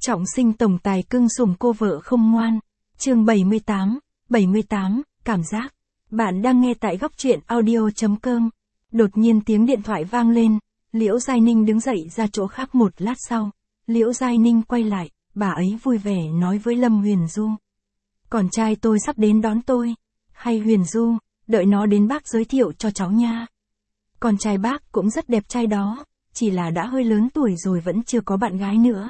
Trọng sinh tổng tài cưng sủng cô vợ không ngoan. Chương 78, cảm giác. Bạn đang nghe tại góc truyện audio.com. Đột nhiên tiếng điện thoại vang lên, Liễu Giai Ninh đứng dậy ra chỗ khác một lát sau. Liễu Giai Ninh quay lại, bà ấy vui vẻ nói với Lâm Huyền Du. Con trai tôi sắp đến đón tôi. Hay Huyền Du, đợi nó đến bác giới thiệu cho cháu nha. Con trai bác cũng rất đẹp trai đó, chỉ là đã hơi lớn tuổi rồi vẫn chưa có bạn gái nữa.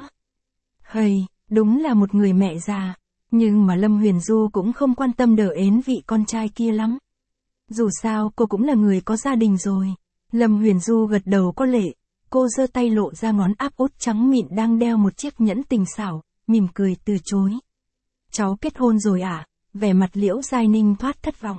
Hây, đúng là một người mẹ già. Nhưng mà Lâm Huyền Du cũng không quan tâm đỡ ến vị con trai kia lắm. Dù sao cô cũng là người có gia đình rồi. Lâm Huyền Du gật đầu có lệ. Cô giơ tay lộ ra ngón áp út trắng mịn đang đeo một chiếc nhẫn tình xảo, mỉm cười từ chối. Cháu kết hôn rồi à? Vẻ mặt Liễu Giai Ninh thoát thất vọng.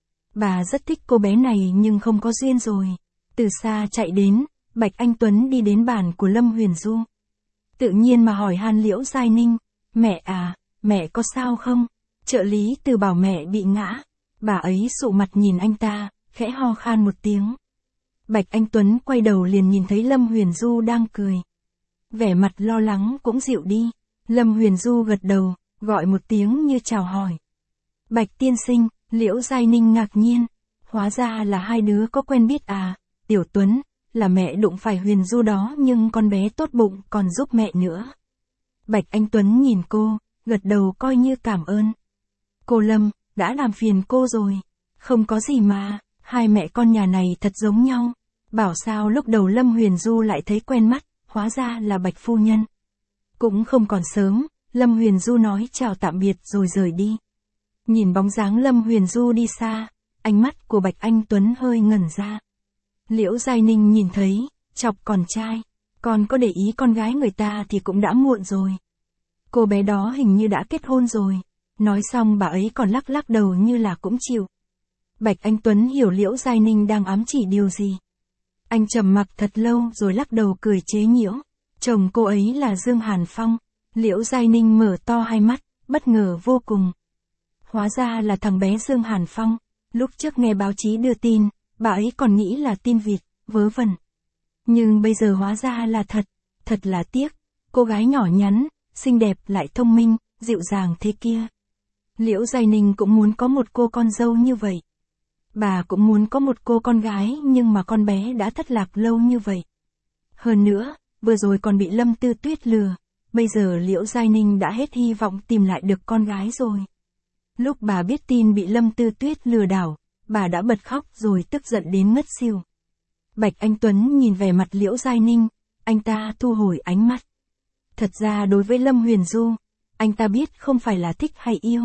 Bà rất thích cô bé này nhưng không có duyên rồi. Từ xa chạy đến, Bạch Anh Tuấn đi đến bàn của Lâm Huyền Du. Tự nhiên mà hỏi han Liễu Giai Ninh. Mẹ à, mẹ có sao không? Trợ lý Từ bảo mẹ bị ngã. Bà ấy sụ mặt nhìn anh ta, khẽ ho khan một tiếng. Bạch Anh Tuấn quay đầu liền nhìn thấy Lâm Huyền Du đang cười. Vẻ mặt lo lắng cũng dịu đi. Lâm Huyền Du gật đầu, gọi một tiếng như chào hỏi. Bạch tiên sinh, Liễu Giai Ninh ngạc nhiên. Hóa ra là hai đứa có quen biết à? Tiểu Tuấn, là mẹ đụng phải Huyền Du đó nhưng con bé tốt bụng còn giúp mẹ nữa. Bạch Anh Tuấn nhìn cô, gật đầu coi như cảm ơn. Cô Lâm, đã làm phiền cô rồi. Không có gì mà, hai mẹ con nhà này thật giống nhau. Bảo sao lúc đầu Lâm Huyền Du lại thấy quen mắt, hóa ra là Bạch phu nhân. Cũng không còn sớm, Lâm Huyền Du nói chào tạm biệt rồi rời đi. Nhìn bóng dáng Lâm Huyền Du đi xa, ánh mắt của Bạch Anh Tuấn hơi ngẩn ra. Liễu Giai Ninh nhìn thấy, chọc con trai, còn có để ý con gái người ta thì cũng đã muộn rồi. Cô bé đó hình như đã kết hôn rồi. Nói xong bà ấy còn lắc lắc đầu như là cũng chịu. Bạch Anh Tuấn hiểu Liễu Giai Ninh đang ám chỉ điều gì. Anh trầm mặc thật lâu rồi lắc đầu cười chế nhiễu. Chồng cô ấy là Dương Hàn Phong. Liễu Giai Ninh mở to hai mắt, bất ngờ vô cùng. Hóa ra là thằng bé Dương Hàn Phong. Lúc trước nghe báo chí đưa tin, bà ấy còn nghĩ là tin vịt, vớ vẩn. Nhưng bây giờ hóa ra là thật. Thật là tiếc. Cô gái nhỏ nhắn, xinh đẹp lại thông minh, dịu dàng thế kia. Liễu Giai Ninh cũng muốn có một cô con dâu như vậy. Bà cũng muốn có một cô con gái nhưng mà con bé đã thất lạc lâu như vậy. Hơn nữa, vừa rồi còn bị Lâm Tư Tuyết lừa. Bây giờ Liễu Giai Ninh đã hết hy vọng tìm lại được con gái rồi. Lúc bà biết tin bị Lâm Tư Tuyết lừa đảo, bà đã bật khóc rồi tức giận đến ngất xỉu. Bạch Anh Tuấn nhìn vẻ mặt Liễu Giai Ninh, anh ta thu hồi ánh mắt. Thật ra đối với Lâm Huyền Du, anh ta biết không phải là thích hay yêu,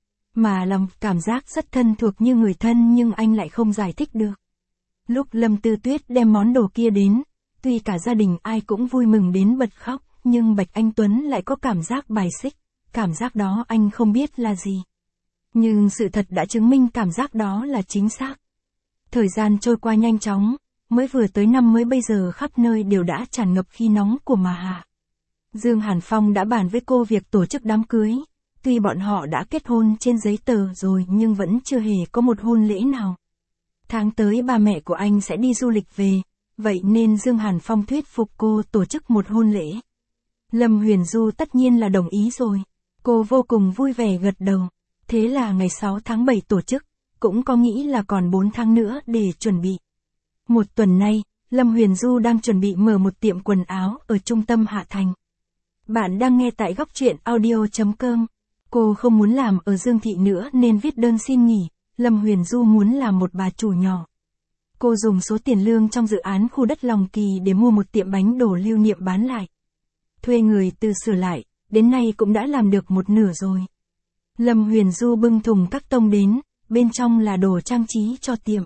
mà là cảm giác rất thân thuộc như người thân nhưng anh lại không giải thích được. Lúc Lâm Tư Tuyết đem món đồ kia đến, tuy cả gia đình ai cũng vui mừng đến bật khóc, nhưng Bạch Anh Tuấn lại có cảm giác bài xích, cảm giác đó anh không biết là gì. Nhưng sự thật đã chứng minh cảm giác đó là chính xác. Thời gian trôi qua nhanh chóng, mới vừa tới năm mới bây giờ khắp nơi đều đã tràn ngập khí nóng của mà hạ. Dương Hàn Phong đã bàn với cô việc tổ chức đám cưới. Tuy bọn họ đã kết hôn trên giấy tờ rồi nhưng vẫn chưa hề có một hôn lễ nào. Tháng tới ba mẹ của anh sẽ đi du lịch về, vậy nên Dương Hàn Phong thuyết phục cô tổ chức một hôn lễ. Lâm Huyền Du tất nhiên là đồng ý rồi. Cô vô cùng vui vẻ gật đầu. Thế là ngày 6 tháng 7 tổ chức, cũng có nghĩ là còn 4 tháng nữa để chuẩn bị. Một tuần nay, Lâm Huyền Du đang chuẩn bị mở một tiệm quần áo ở trung tâm Hạ Thành. Bạn đang nghe tại góc truyện audio.com. Cô không muốn làm ở Dương Thị nữa nên viết đơn xin nghỉ. Lâm Huyền Du muốn làm một bà chủ nhỏ. Cô dùng số tiền lương trong dự án khu đất Long Kỳ để mua một tiệm bánh đồ lưu niệm bán lại. Thuê người từ sửa lại, đến nay cũng đã làm được một nửa rồi. Lâm Huyền Du bưng thùng các tông đến, bên trong là đồ trang trí cho tiệm.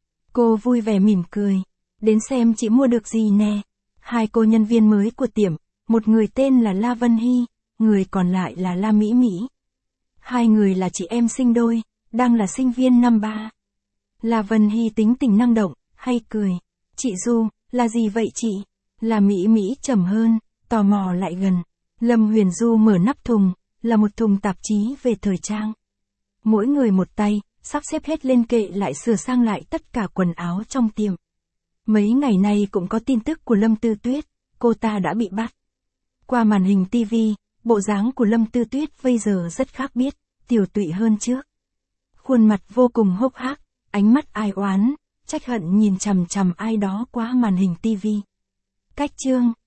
Cô vui vẻ mỉm cười. Đến xem chị mua được gì nè. Hai cô nhân viên mới của tiệm, một người tên là La Vân Hy, người còn lại là La Mỹ Mỹ. Hai người là chị em sinh đôi, đang là sinh viên năm 3. La Vân Hy tính tình năng động, hay cười. Chị Du, là gì vậy chị? La Mỹ Mỹ trầm hơn, tò mò lại gần. Lâm Huyền Du mở nắp thùng, là một thùng tạp chí về thời trang. Mỗi người một tay, sắp xếp hết lên kệ lại sửa sang lại tất cả quần áo trong tiệm. Mấy ngày nay cũng có tin tức của Lâm Tư Tuyết, cô ta đã bị bắt. Qua màn hình TV, Bộ dáng của Lâm Tư Tuyết bây giờ rất khác biệt, tiểu tụy hơn trước. Khuôn mặt vô cùng hốc hác, ánh mắt ai oán, trách hận nhìn chằm chằm ai đó qua màn hình tivi. Cách chương